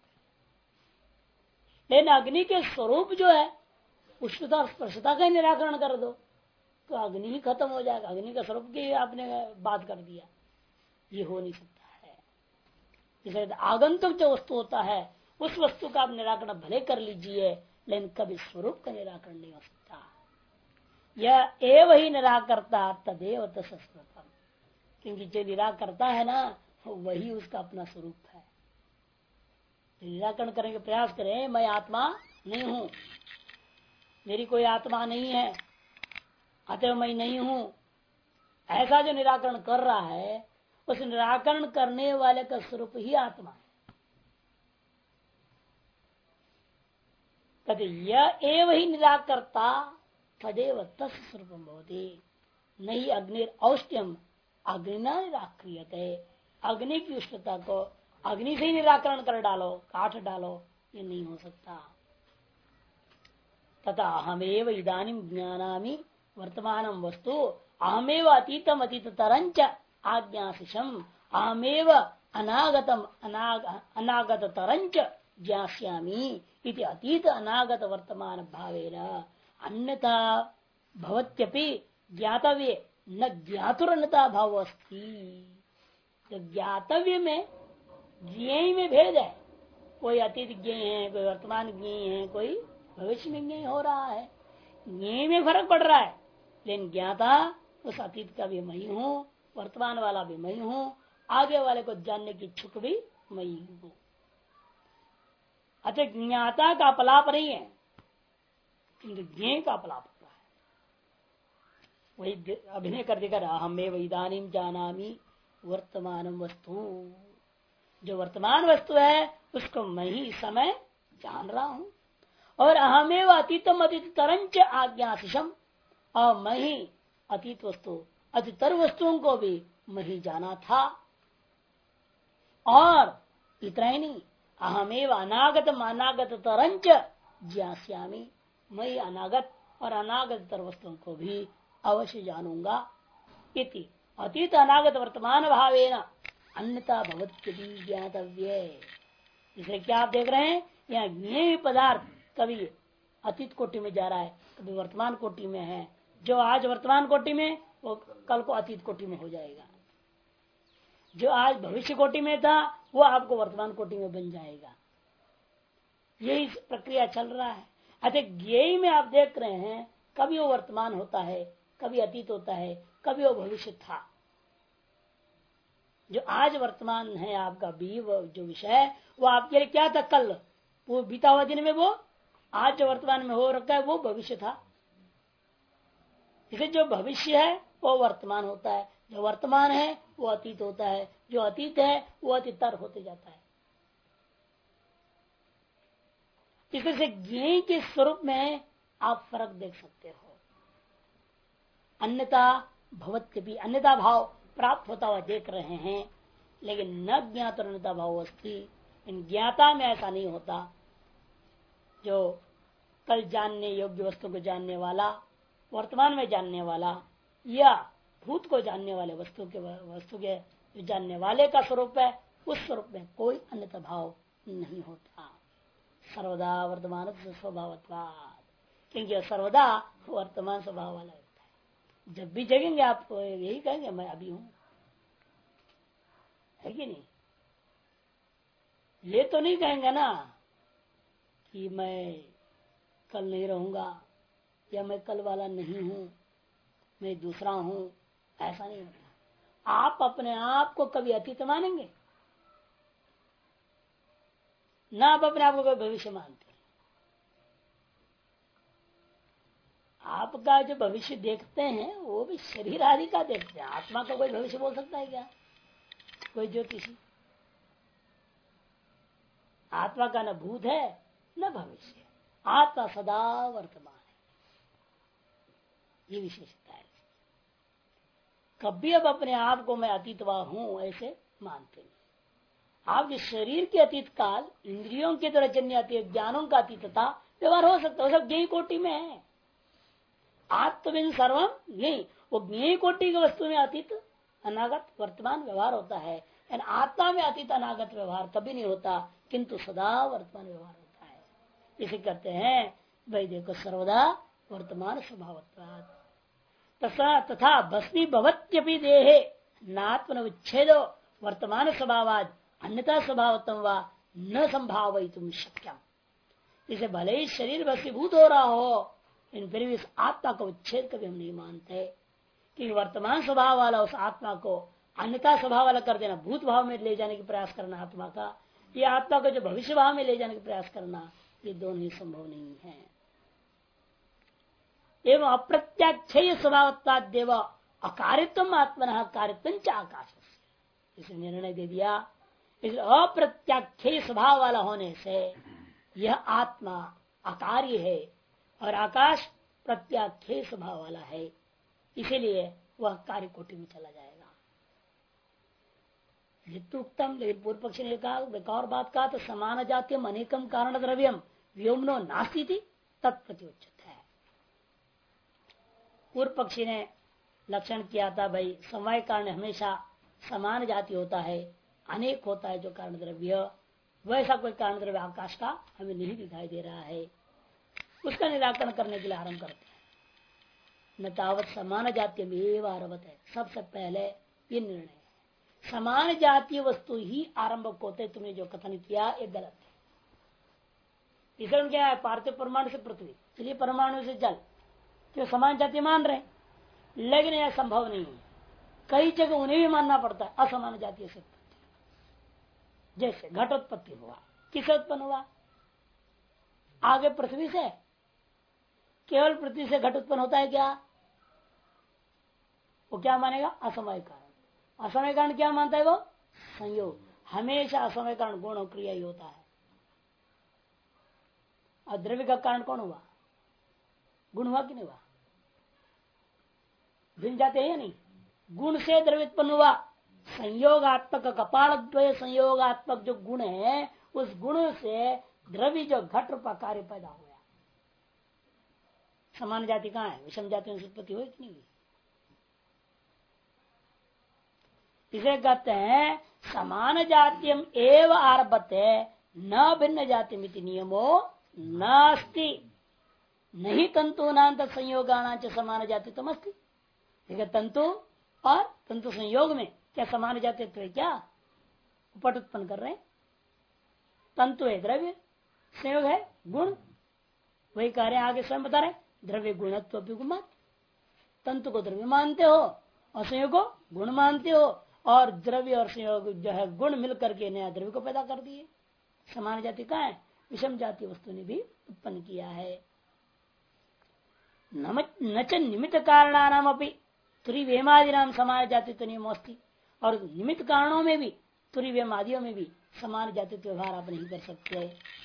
लेकिन अग्नि के स्वरूप जो है उष्णता और स्पर्शता का निराकरण कर दो तो अग्नि ही खत्म हो जाएगा। अग्नि का स्वरूप की आपने बात कर दिया, ये हो नहीं सकता है। इसलिए आगंतुक जो वस्तु होता है उस वस्तु का आप निराकरण भले कर लीजिए, लेकिन कभी स्वरूप का निराकरण नहीं हो सकता। यह एव ही निराकर्ता तदेव तत्स्वरूपम, क्योंकि जो निराकर्ता है ना वही उसका अपना स्वरूप है। निराकरण करने का प्रयास करें, मैं आत्मा नहीं हूं, मेरी कोई आत्मा नहीं है, अतः मैं नहीं हूं, ऐसा जो निराकरण कर रहा है उस निराकरण करने वाले का स्वरूप ही आत्मा है। कहते यह एव ही निराकर्ता तदेव तत्स्वरूपम भवति नहीं अग्नि औष्ण्यम अग्निना निराक्रियते। अग्नि की उष्णता को अग्नि से ही निराकरण कर डालो, काट डालो, ये नहीं हो सकता। तथा अहमेव इदानीं ज्ञानामि वर्तमानम वस्तु अहमेव अतीतम अतीत तरंच आज्ञाशिषम अहमेव अनागतम अनागत तरंच ज्ञास्यामि इति अतीत अनागत वर्तमान भावेन अन्यथा भवत्यपि ज्ञातव्य न ज्ञातुरन्यता भाव अस्ति। तो ज्ञातव्य में ज्ञेय में भेद है। कोई अतीत ज्ञेय है, कोई वर्तमान ज्ञेय है, कोई भविष्य में ज्ञेय हो रहा है। ज्ञेय में फर्क पड़ रहा है, लेकिन ज्ञाता उस अतीत का भी मैं ही हूँ, वर्तमान वाला भी मैं ही हूँ, आगे वाले को जानने की इच्छुक भी मैं ही हूँ। अतः ज्ञाता का अपलाप नहीं है, किंतु ज्ञेय का अपलाप होता है। वही अभिनय कर देकर अहमेव इदानीं जानामि वर्तमान वस्तु, जो वर्तमान वस्तु है उसको मैं ही समय जान रहा हूं। और अहमेव अतीतम अतीत तरंच आज्ञाशिषम, और मैं ही अतीत वस्तु अतीतर वस्तुओं को भी मैं ही जाना था। और इतना ही नहीं, अहमेव अनागतम अनागत तरंच ज्ञास्यामि, मैं ही अनागत और अनागत तर वस्तुओं को भी अवश्य जानूंगा। इति अतीत अनागत वर्तमान भावेन अन्यथा भवत्यपि ज्ञातव्य। इसलिए क्या आप देख रहे हैं, यहाँ ज्ञेय पदार्थ कभी अतीत कोटि में जा रहा है, कभी वर्तमान कोटि में है। जो आज वर्तमान कोटि में वो कल को अतीत कोटि में हो जाएगा, जो आज भविष्य कोटि में था वो आपको वर्तमान कोटि में बन जाएगा। यही प्रक्रिया चल रहा है। अतः ज्ञेय में आप देख रहे हैं कभी वो वर्तमान होता है, कभी अतीत होता है, कभी वो भविष्य था। जो आज वर्तमान है आपका भी वो जो विषय है वो आपके लिए क्या था कल, वो बीता हुआ दिन में, वो आज जो वर्तमान में हो रखा है वो भविष्य था। इसे जो भविष्य है वो वर्तमान होता है, जो वर्तमान है वो अतीत होता है, जो अतीत है वो अतीतर होते जाता है। इस तरह से ज्ञेय के स्वरूप में आप फर्क देख सकते हो। अन्यथा भवत्य भी अन्यथा भाव प्राप्त होता हुआ देख रहे हैं, लेकिन न ज्ञात अन्यथा भाव अस्ति, इन ज्ञाता में ऐसा नहीं होता। जो कल जानने योग्य वस्तु को जानने वाला वर्तमान में जानने वाला या भूत को जानने वाले वस्तु के जो जानने वाले का स्वरूप है, उस स्वरूप में कोई अन्यथा भाव नहीं होता। सर्वदा वर्तमान स्वभावत्वाद, क्योंकि सर्वदा वर्तमान स्वभाव वाला होता है। जब भी जगेंगे आप यही कहेंगे मैं अभी हूं, है कि नहीं? ये तो नहीं कहेंगे ना कि मैं कल नहीं रहूंगा या मैं कल वाला नहीं हूं, मैं दूसरा हूं, ऐसा नहीं होता। आप अपने आप को कभी अतीत मानेंगे ना, आप अपने आप को कभी भविष्य मानते। आपका जो भविष्य देखते हैं वो भी शरीर आदि का देखते हैं। आत्मा का कोई भविष्य बोल सकता है क्या? कोई ज्योतिषी? आत्मा का न भूत है न भविष्य, आत्मा सदा वर्तमान है। ये विशेषता है। कभी अब अपने आप को मैं अतीतवा हूं ऐसे मानते नहीं। आपके शरीर के अतीत काल, इंद्रियों के द्वारा जन्य अतीत ज्ञानों का अतीतता व्यवहार हो सकता है, वो सब ज्ञेय कोटि में है। आत्मविन सर्वम ज्ञेय, वो ज्ञेय कोटि की वस्तु में अतीत अनागत वर्तमान व्यवहार होता है। आत्मा में अतीत अनागत व्यवहार कभी नहीं होता, किंतु सदा वर्तमान व्यवहार होता है। इसे कहते हैं भाई देखो सर्वदा वर्तमान स्वभावत्वात् तथा भस्मी भवत्यपि देहे नात्मन विच्छेदो वर्तमान स्वभावाद अन्यथा स्वभावतम व न संभावितुम शक्यम। इसे भले ही शरीर भस्मीभूत हो रहा हो, इन फिर भी इस आत्मा का उच्छेद कभी हम नहीं मानते कि वर्तमान स्वभाव वाला उस आत्मा को अन्यथा स्वभाव वाला कर देना, भूत भाव में ले जाने की प्रयास करना आत्मा का, ये आत्मा को जो भविष्य भाव में ले जाने का प्रयास करना, ये दोनों ही संभव नहीं है। एवं अप्रत्याख्येय स्वभावत्वादेव अकार्यत्वम आत्मनः कार्यत्वं च आकाश, इसे निर्णय दे दिया। इस अप्रत्याख्येय स्वभाव वाला होने से यह आत्मा अकार्य है और आकाश प्रत्याख्येय स्वभाव वाला है, इसीलिए वह कार्य कोटि में चला जाएगा। उत्तम, लेकिन पूर्व पक्षी ने कहा एक और बात कहा, तो समान जातीय अनेकम कारण द्रव्यम व्योमनो नास्ति थी तत्प्रत्युच्यते है। पूर्व पक्षी ने लक्षण किया था भाई समय कारण हमेशा समान जाति होता है, अनेक होता है जो कारण द्रव्य, वैसा कोई कारण द्रव्य आकाश का हमें नहीं दिखाई दे रहा है। उसका निराकरण करने के लिए आरंभ करते हैं। न तावत समान जातीय में आरभत है, सबसे पहले ये निर्णय है समान जातीय वस्तु ही आरंभक होते। तुमने जो कथन किया ये गलत है। इसे क्या है, पार्थिव परमाणु से पृथ्वी, चलिए परमाणु से जल, तो समान जाति मान रहे, लेकिन यह संभव नहीं है। कई जगह उन्हें भी मानना पड़ता है असमान जातीय से। जैसे घटोत्पत्ति हुआ, किसे उत्पन्न हुआ? आगे पृथ्वी से। केवल पृथ्वी से घट उत्पन्न होता है क्या? वो क्या मानेगा? असमय कारण। असमय कारण क्या मानता है वो? संयोग। हमेशा असमय कारण गुण और क्रिया ही होता है। और द्रव्य का कारण कौन हुआ? गुण हुआ कि नहीं हुआ? भिन्न जाते हैं या नहीं? गुण से द्रव्य उत्पन्न हुआ। संयोगात्मक कपाल द्वय संयोगात्मक जो गुण है, उस गुण से द्रव्य जो घट रूपा कार्य पैदा हुआ। समान जाति कहाँ है? विषम जाति में उत्पत्ति हुई कि नहीं? इसे कहते हैं समान जातियम एव आरभते न भिन्न जाति मिति नियमो नास्ति नहीं तंतु नांत संयोगानांच समान जाति तुम अस्ति। तंतु और तंतु संयोग में क्या समान जाति तो क्या उपट उत्पन्न कर रहे हैं? तंतु है द्रव्य, संयोग है गुण। वही कह रहे हैं आगे स्वयं बता रहे द्रव्य गुणत्व गुण। तंतु को द्रव्य मानते हो और संयोग को गुण मानते हो, और द्रव्य और संयोग जो है गुण मिलकर के नया द्रव्य को पैदा कर दिए। समान जाति का है, विषम जाति वस्तु ने भी उत्पन्न किया है। नच निमित्त कारणानाम अपनी तुरीवेमादि नाम समान जाति तो नियमोस्ति, और निमित्त कारणों में भी तुरीवेमादियों में भी समान जाति व्यवहार आप नहीं कर सकते।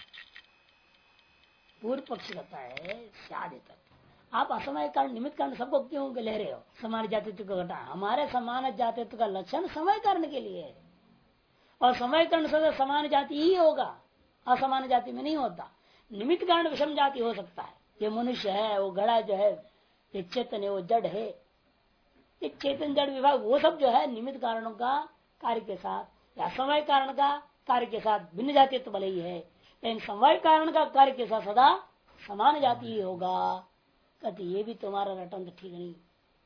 पूर्व पक्ष कहता है शादी तक आप असमय कारण निमित्त कारण सबको क्यों ले रहे हो? समान जातित्व को घटा। हमारे समान जातित्व का लक्षण समय कारण के लिए है, और समय कारण से समान जाति ही होगा, असमान जाति में नहीं होता। निमित्त कारण विषम जाति हो सकता है। ये मनुष्य है, वो घड़ा जो है ये चेतन है, वो जड़ है। ये चेतन जड़ विभाग वो सब जो है निमित्त कारणों का कार्य के साथ या समय कारण का कार्य के साथ भिन्न जाती तो भले ही है, लेकिन समय कारण का कार्य के साथ सदा समान जाति ही होगा। कहते ये भी तुम्हारा रटन तो ठीक नहीं।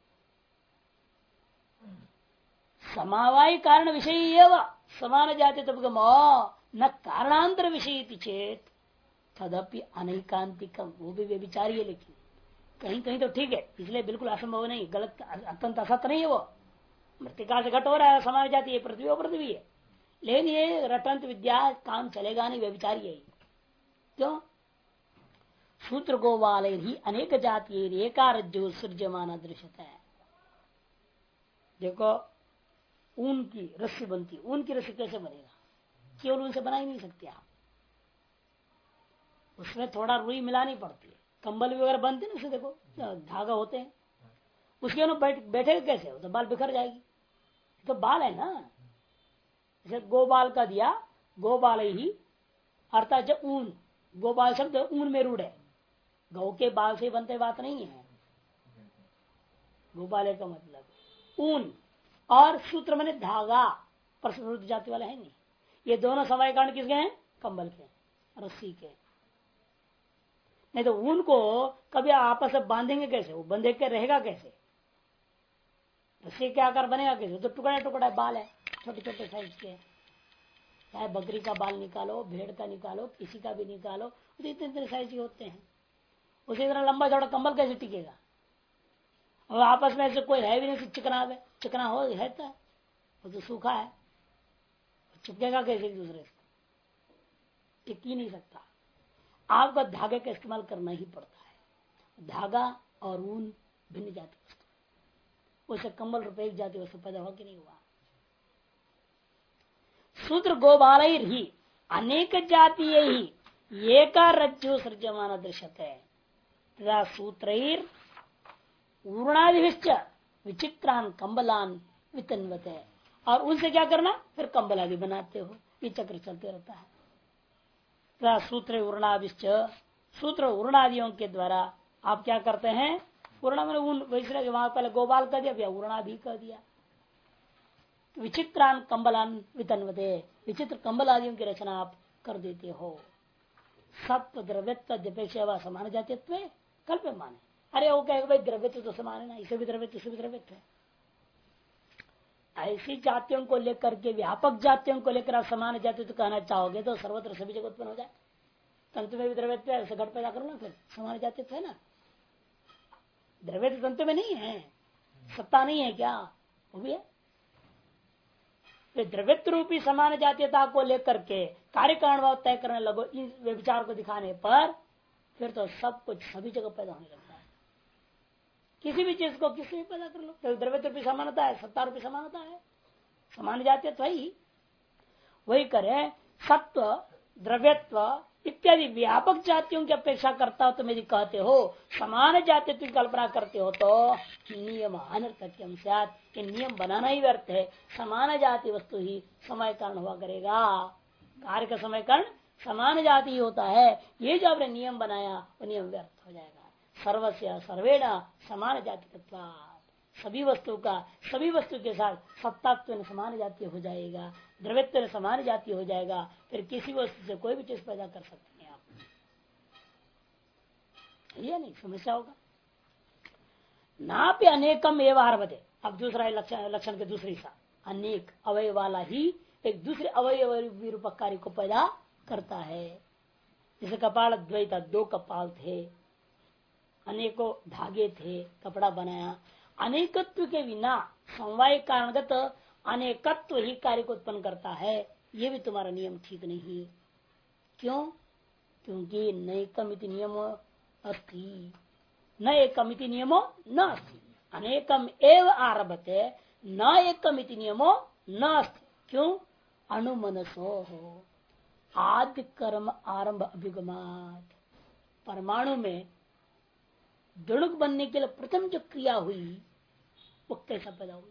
समावाय कारण विषय समान जाति तब न कारणांतर विषय चेत तदपि अनैकांतिकम, वो भी व्यभिचारी है। लेकिन कहीं कहीं तो ठीक है, इसलिए बिल्कुल असंभव नहीं, गलत अत्यंत असत्य नहीं है। वो मृतिका से घट हो रहा है, समान जाति है, पृथ्वी और पृथ्वी है, लेकिन ये रटंत विद्या काम चलेगा नहीं, व्यभिचारी है। क्यों? सूत्र को वाले ही अनेक जाति एकारज्जु सृज्यमान दृश्यता है। देखो ऊन की रस्सी बनती, ऊन की रस्सी कैसे बनेगा? केवल ऊन से बना ही नहीं सकते आप, उसमें थोड़ा रुई मिलानी पड़ती है। कंबल वगैरह बनते हैं ना, उसे देखो धागा होते हैं, उसके अंदर बैठेगा कैसे? तो बाल बिखर जाएगी। तो बाल है ना, जैसे गोबाल का दिया, गोबाल ही अर्थात जब ऊन, गोबाल शब्द ऊन में रूढ़ है, गौ के बाल से बनते बात नहीं है। गोबाले का मतलब ऊन और सूत्र मैंने धागा, पर जाति वाला है नहीं। ये दोनों समय कारण किसके हैं? कंबल के, रस्सी के। नहीं तो ऊन को कभी आपस में बांधेंगे कैसे? वो बंधे के रहेगा कैसे? रस्सी के आकार बनेगा कैसे? तो टुकड़ा टुकड़ा बाल है, छोटे छोटे साइज के। चाहे बकरी का बाल निकालो, भेड़ का निकालो, किसी का भी निकालो, तो इतने इतने साइज के होते हैं। उसी तरह लंबा चौड़ा कंबल कैसे टिकेगा? और आपस में ऐसे कोई है भी नहीं, चिकना चिकना हो रहता है, वो तो सूखा है, चिपकेगा कैसे एक दूसरे से? टिक ही नहीं सकता। आपको धागे का इस्तेमाल करना ही पड़ता है। धागा और ऊन भिन्न जाति वस्तु, उसे कंबल रूप एक जाति वस्तु पैदा हो कि नहीं हुआ? सूत्र गोबाल ही अनेक जातीय ही एका रज्जु सृजमान दृश्यते तथा सूत्र ऊर्णादिश्च विचित्रान कंबलान वितन्वते, और उनसे क्या करना? फिर कंबल आदि बनाते हो। ये चक्र चलते रहता है। तथा सूत्र ऊर्णादिश्च, सूत्र ऊर्णादियों के द्वारा आप क्या करते हैं? पूर्णा मैंने ऊन वैसे वहां पहले गोबाल कर दिया, या ऊर्णा भी कर दिया। विचित्रान कंबलान वितन्वते, विचित्र कंबल आदियों की रचना आप कर देते हो। सत्व द्रव्यत्व समान जातित्व कल्प माने। अरे वो कहेगा भाई द्रव्यत्व तो समान है ना, इसे भी द्रव्यत्व इसे भी द्रव्यत्व है। ऐसी जातियों को लेकर के, व्यापक जातियों को लेकर आप समान जाति तो कहना चाहोगे तो सर्वत्र सभी जगह उत्पन्न हो जाए। तंतु में भी द्रव्यत्व है, घट पैदा करो ना, फिर समान जातित्व है ना। द्रव्यत्व तंतु में नहीं है, सत्ता नहीं है क्या? वो भी है। द्रव्यत्व रूपी समान जातीयता को लेकर के कार्य कारण भाव तय करने लगो, इन विचार को दिखाने पर फिर तो सब कुछ सभी जगह पैदा होने लगता है। किसी भी चीज को किसी भी पैदा कर लो, तो द्रव्यत्व रूपी समानता है, सत्ता रूपी समानता है, समान जातीयत्व ही। वही करे सत्व द्रव्यत्व इत्यादि व्यापक जातियों की अपेक्षा करता हो, तो यदि कहते हो समान जातित्व की कल्पना करते हो तो नियम अनर्थक्यम स्यात्, कि नियम बनाना ही व्यर्थ है। समान जाति वस्तु ही समय कारण हुआ करेगा, कार्य का समय कारण समान जाति ही होता है। ये जो आपने नियम बनाया वो नियम व्यर्थ हो जाएगा। सर्वस्य सर्वेण समान जाति, सभी वस्तु का सभी वस्तु के साथ सत्तात्व समान जातीय हो जाएगा, द्रव्यत्व समान जातीय हो जाएगा। फिर किसी वस्तु से कोई भी चीज पैदा कर सकते हैं आप, ये नहीं समस्या होगा ना। पे अनेकम एवं आरभते। अब दूसरा लक्षण के दूसरी सा, अनेक अवयव वाला ही एक दूसरे अवयव रूपक कार्य को पैदा करता है। जैसे कपाल द्वैत, दो कपाल थे, अनेकों धागे थे, कपड़ा बनाया। अनेकत्व के बिना समवाय कारणगत अनेकत्व ही कार्य को उत्पन्न करता है। ये भी तुम्हारा नियम ठीक नहीं। क्यों? क्योंकि नैकमिति नियमो अस्ति, न एकमिति नियमो न अस्ति। अनेकम एव आरभते न एकमिति नियमो न अस्ति। क्यों? अनुमनसो हो आद्य कर्म आरंभ अभिगमात। परमाणु में द्रणुक बनने के लिए प्रथम जो क्रिया हुई वो कैसा पैदा हुई?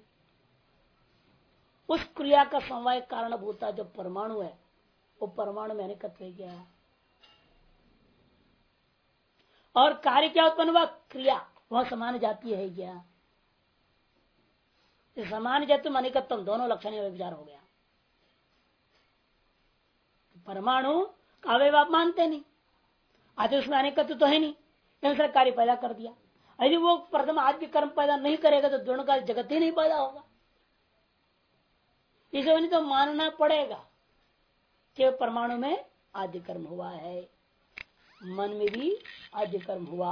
उस क्रिया का समवाय कारणभूता जो परमाणु है, वो परमाणु में अनेकत्व गया। और कार्य क्या उत्पन्न हुआ? क्रिया। वह समान जातीय है क्या? समान जाति में अनेकत्व दोनों लक्षण विचार हो गया। परमाणु का अवयव आप मानते नहीं, आदि उसमें अनेकत्व तो है नहीं, दूसरा कार्य पैदा कर दिया। यदि वो प्रथम आद्य कर्म पैदा नहीं करेगा तो दोनों का जगत ही नहीं पैदा होगा। इसे नहीं तो मानना पड़ेगा कि परमाणु में आद्य कर्म हुआ है, मन में भी आद्य कर्म हुआ,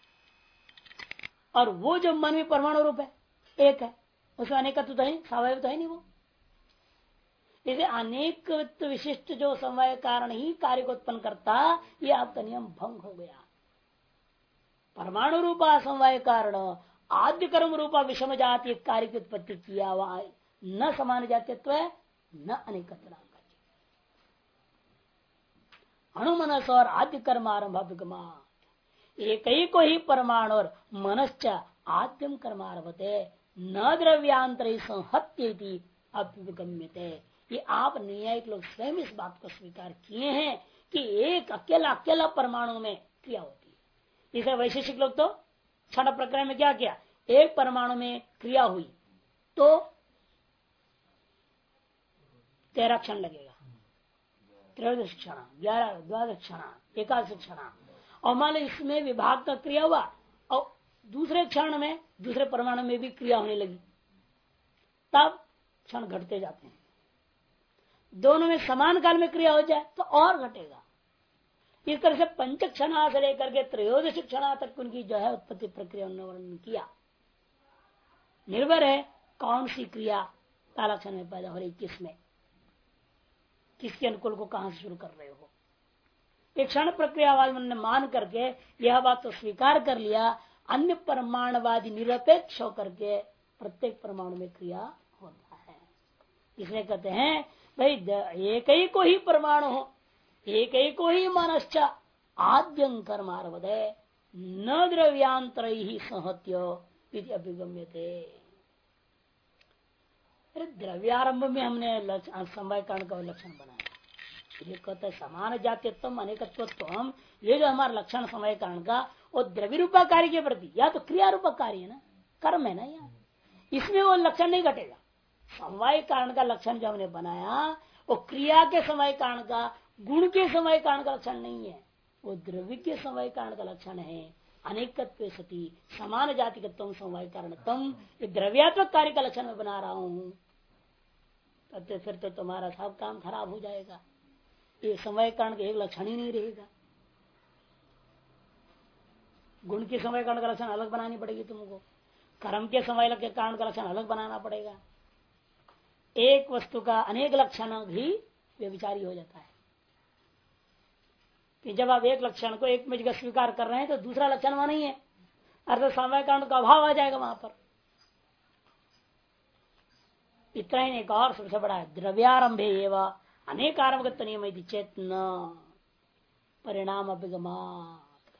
और वो जो मन में परमाणु रूप है एक है, उसमें अनेकत्व तो है, स्वाभाविक तो है नहीं वो। इसे अनेक विशिष्ट जो समवाय कारण ही कार्य को उत्पन्न करता, ये आपका नियम भंग हो गया। परमाणु रूपा समवाय कारण आद्य कर्म रूपा विषम जाति कार्य की उत्पत्ति किया हुआ, न समान जातित्व है न अनेकत्व नाम का। अणुमनस और आद्य कर्म आरंभाभिगमा, एक ही को ही परमाणु और मनश्च आद्यम कर्मारभते न द्रव्यांतर संहत्य अभ्युगम्यते। ये आप न्यायिक लोग स्वयं इस बात को स्वीकार किए हैं कि एक अकेला परमाणु में क्रिया होती है। इसे वैशेषिक लोग तो क्षण प्रकरण में क्या किया, एक परमाणु में क्रिया हुई तो 13 क्षण लगेगा, 13 क्षण, 11, 12 क्षण, 21 क्षण, और मान लो इसमें विभाग का क्रिया हुआ और दूसरे क्षण में दूसरे परमाणु में भी क्रिया होने लगी, तब क्षण घटते जाते हैं। दोनों में समान काल में क्रिया हो जाए तो और घटेगा। इस तरह से पंच क्षणा से लेकर के त्रयोदश क्षणा तक उनकी जो है उत्पत्ति प्रक्रिया वर्णन किया। निर्भर है कौन सी क्रिया काला क्षण में पैदा हो रही, किसमें, किसके अनुकूल को कहां से शुरू कर रहे हो। एक क्षण प्रक्रियावाद ने मान करके यह बात तो स्वीकार कर लिया, अन्य परमाणुवादी निरपेक्ष होकर के प्रत्येक परमाणु में क्रिया होता है। इसलिए कहते हैं भाई एक ही को ही परमाणु हो, एक ही को ही मनश्च आद्यं कर्मारभते न द्रव्यांतर ही संहत्यो अभिगम्यते। द्रव्यारंभ में हमने समवाय कारण का लक्षण बनाया। ये कहते हैं समान जातीयत्व अनेकत्व, ये जो हमारा लक्षण समवाय कारण का वो द्रव्य रूपा कार्य के प्रति या तो क्रिया रूपा कार्य है ना, कर्म है ना, यार इसमें वो लक्षण नहीं घटेगा। समवाय कारण का लक्षण जो हमने बनाया वो क्रिया के समवाय कारण का, गुण के समवाय कारण का लक्षण नहीं है, वो द्रव्य के समवाय कारण का लक्षण है। अनेकत्व सती समान जातिकत्व समवाय कारणत्म, द्रव्यात्मक कार्य का लक्षण मैं बना रहा हूं, तब फिर तो तुम्हारा सब काम खराब हो जाएगा। ये समवाय कारण का एक लक्षण ही नहीं रहेगा। गुण के समवाय कारण का लक्षण अलग बनानी पड़ेगी तुमको, कर्म के समवाय के कारण का लक्षण अलग बनाना पड़ेगा। एक वस्तु का अनेक लक्षण भी व्यभिचारी हो जाता है कि जब आप एक लक्षण को एक में जगह स्वीकार कर रहे हैं तो दूसरा लक्षण वहां नहीं है, अर्थात समवाय कारण का अभाव आ जाएगा वहां पर। इतना ही एक और सबसे बड़ा है द्रव्यारंभे एवं अनेक आरंभगत नियम चेतन परिणाम अभिगमात,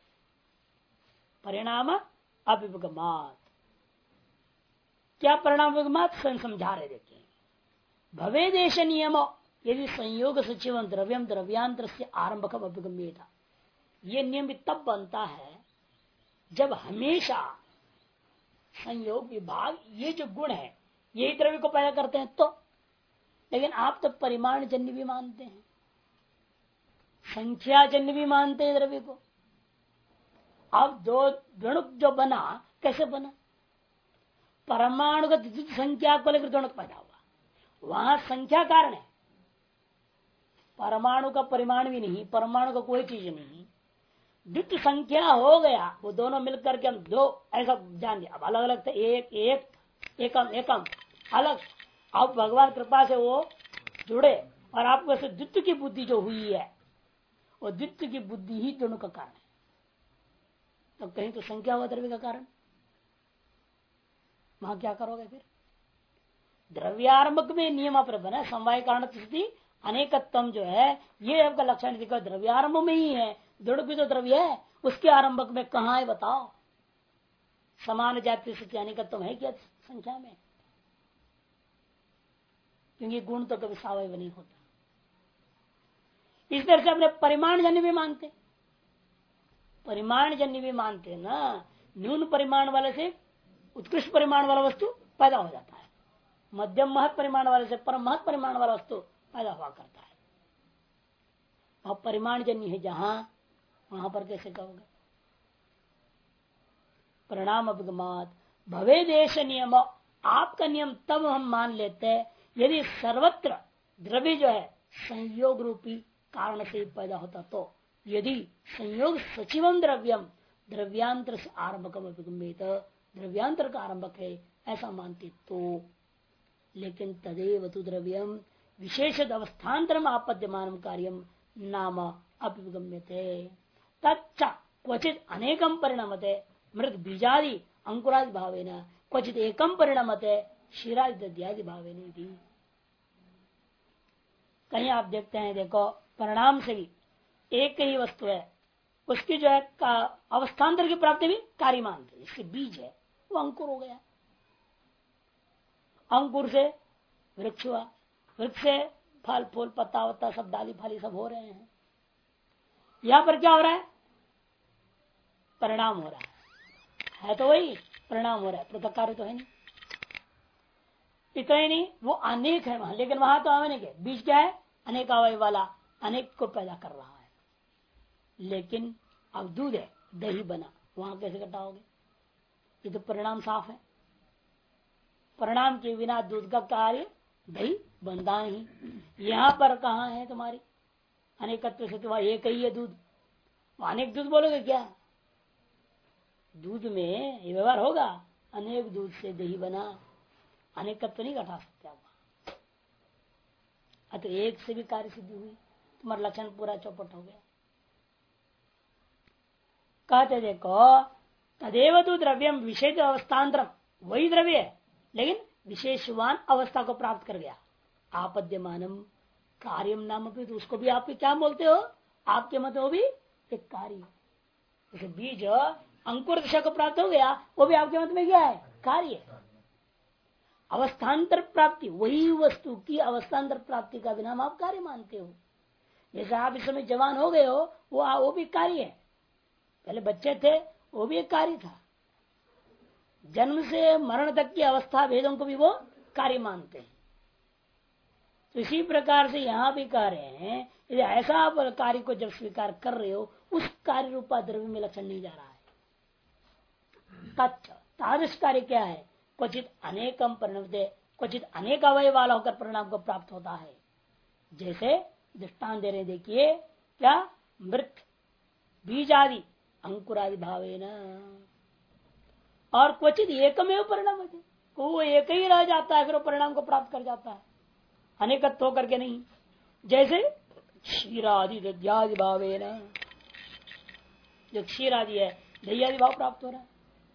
परिणाम अभिगमात। क्या परिणाम अभिगमात स्वयं समझा रहे, देखिए भवे देश नियम यदि संयोग सचिव द्रव्यम द्रव्यांतर से आरंभक अभिगम्य था। ये नियम भी तब बनता है जब हमेशा संयोग विभाग ये जो गुण है यही द्रव्य को पैदा करते हैं तो। लेकिन आप तो परिमाण जन्य भी मानते हैं, संख्या जन्य भी मानते हैं द्रव्य को। अब दो द्वणुक जो बना कैसे बना, परमाणु का संख्या को लेकर द्वणुक पैदा हुआ, वहां संख्या कारण है, परमाणु का परिमाण भी नहीं, परमाणु का कोई चीज नहीं, द्वितीय संख्या हो गया, वो दोनों मिलकर के हम दो ऐसा जान लिया। अब अलग अलग थे, एक एक एकम एकम अलग। अब भगवान कृपा से वो जुड़े और आपको से द्वितीय की बुद्धि जो हुई है वो द्वितीय की बुद्धि ही दोनों का कारण है। तो कहीं तो संख्या हुआ द्रव्य का कारण, वहां क्या करोगे फिर। द्रव्यारंभक में नियम पर बना समवाय कारण स्थिति अनेकत्व जो है ये आपका लक्षण दिखा द्रव्यारंभ में ही है। दृढ़ भी तो द्रव्य है, उसके आरंभक में कहा है बताओ। समान जाति स्थिति अनेकत्व है क्या संख्या में, क्योंकि गुण तो कभी सावय नहीं होता। इस तरह से अपने परिमाण जन्य भी मानते, परिमाण जन्य भी मानते ना न्यून परिमाण वाले से उत्कृष्ट परिमाण वाला वस्तु पैदा हो जाता है, मध्यम महत परिमाण वाले से परम महत परिमाण वाला वस्तु पैदा हुआ करता है। अब परिमाण जन्य है जहां, वहां पर कैसे कहोगे? परिणाम अभिगमात भवे देश नियम, आपका नियम तब हम मान लेते हैं यदि सर्वत्र द्रव्य जो है संयोग रूपी कारण से पैदा होता, तो यदि संयोग सचिवम द्रव्यम द्रव्यांतर से आरंभकम अभिगम्यत, द्रव्यांतर का आरंभक है ऐसा मानते तो। लेकिन तदेव तु द्रव्यम विशेष अवस्थान्तरम आपद्यमान कार्यम नाम अभिगम्यते तच्च क्वचित अनेकम परिणमते मृत बीजादि अंकुरादि भावेन क्वचित एकम परिणमते क्षीरादि दध्यादि भावेन। कहीं आप देखते हैं, देखो परिणाम से भी एक ही वस्तु है, उसकी जो है अवस्थान्तर की प्राप्ति भी कार्य मानते। इसके बीज है वो अंकुर हो गया, अंकुर से वृक्ष हुआ, वृक्ष से फल फूल पत्ता वत्ता सब डाली फाली सब हो रहे हैं। यहां पर क्या हो रहा है? परिणाम हो रहा है तो वही परिणाम हो रहा है, पृथक कार्य तो है नहीं। इतना ही नहीं, वो अनेक है वहां, लेकिन वहां तो अनेक है, बीज क्या है? अनेक अवयव वाला, अनेक को पैदा कर रहा है। लेकिन अब दूध है, दही बना, वहां कैसे घटाओगे? ये तो परिणाम साफ है, परिणाम के बिना दूध का कार्य दही बनता नहीं। यहां पर कहा है तुम्हारी अनेकत्व से, तुम्हारा एक ही है दूध, अनेक दूध बोलोगे क्या? दूध में ये व्यवहार होगा, अनेक दूध से दही बना, अनेकत्व नहीं घटा सकते आप। अतः एक से भी कार्य सिद्धि हुई, तुम्हारा लक्षण पूरा चौपट हो गया। कहते देखो तदेव तो द्रव्यम विशेष अवस्थान्तरम, वही द्रव्य है लेकिन विशेषवान अवस्था को प्राप्त कर गया। आपद्यमानम कार्यम नाम भी, तो उसको भी आप क्या बोलते हो? आपके मत वो भी एक कार्य। जैसे बीज अंकुर दिशा को प्राप्त हो गया, वो भी आपके मत में क्या है? कार्य। अवस्थान्तर प्राप्ति, वही वस्तु की अवस्थान्तर प्राप्ति का भी नाम आप कार्य मानते हो। जैसे आप इस समय जवान हो गए हो, वो भी कार्य है। पहले बच्चे थे, वो भी एक कार्य था। जन्म से मरण तक की अवस्था भेदों को भी वो कार्य मानते हैं। तो इसी प्रकार से यहां भी कह रहे हैं, यदि ऐसा आप कार्य को जब स्वीकार कर रहे हो, उस कार्य रूपा द्रव्य में लक्षण नहीं जा रहा है। तादृश कार्य क्या है? क्वचित अनेकम परिणमते, क्वचित अनेक अवयव वाला होकर परिणाम को प्राप्त होता है। जैसे दृष्टांत दे रहे, देखिए क्या? मृत बीजादि अंकुरादि भावेन, और क्वचित एकमेव परिणाम है, वो एक ही रह जाता है, फिर वो परिणाम को प्राप्त कर जाता है, अनेकत्व होकर के नहीं। जैसे क्षीरादि दध्यादि भावेन, जो क्षीरादि है दह्यादि भाव प्राप्त हो रहा है।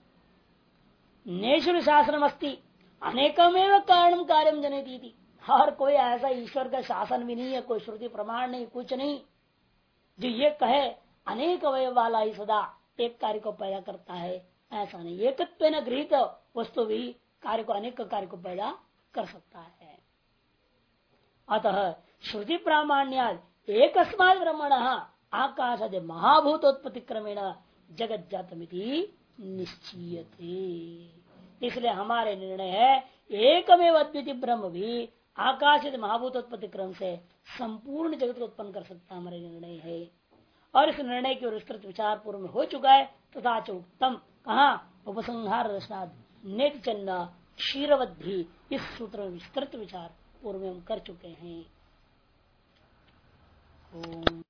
नेशुर शासनम अस्ति अनेकमेव कारणम कार्यम जनयति, और कोई ऐसा ईश्वर का शासन भी नहीं है, कोई श्रुति प्रमाण नहीं, कुछ नहीं जो ये कहे अनेक अवयव वाला ही सदा एक कार्य को पैदा करता है। ऐसा नहीं, एकत्व न गृहीत वस्तु भी कार्य को, अनेक कार्य को पैदा कर सकता है। अतः श्रुति प्रामाण्याद एकस्मात् ब्रह्मण आकाशाद महाभूतोत्पत्ति क्रमेण जगत जातमिति निश्चीयते। इसलिए हमारे निर्णय है एकमेव अद्वितीय ब्रह्म भी आकाशित महाभूतोत्पत्ति क्रम से संपूर्ण जगत को उत्पन्न कर सकता है, हमारे निर्णय है। और इस निर्णय की विस्तृत विचार पूर्व में हो चुका है। तथा च उत्तम कहा उपसंहार रचनाद नेत चन्ना क्षीरवद्धि, इस सूत्र में विस्तृत विचार पूर्व में हम कर चुके हैं।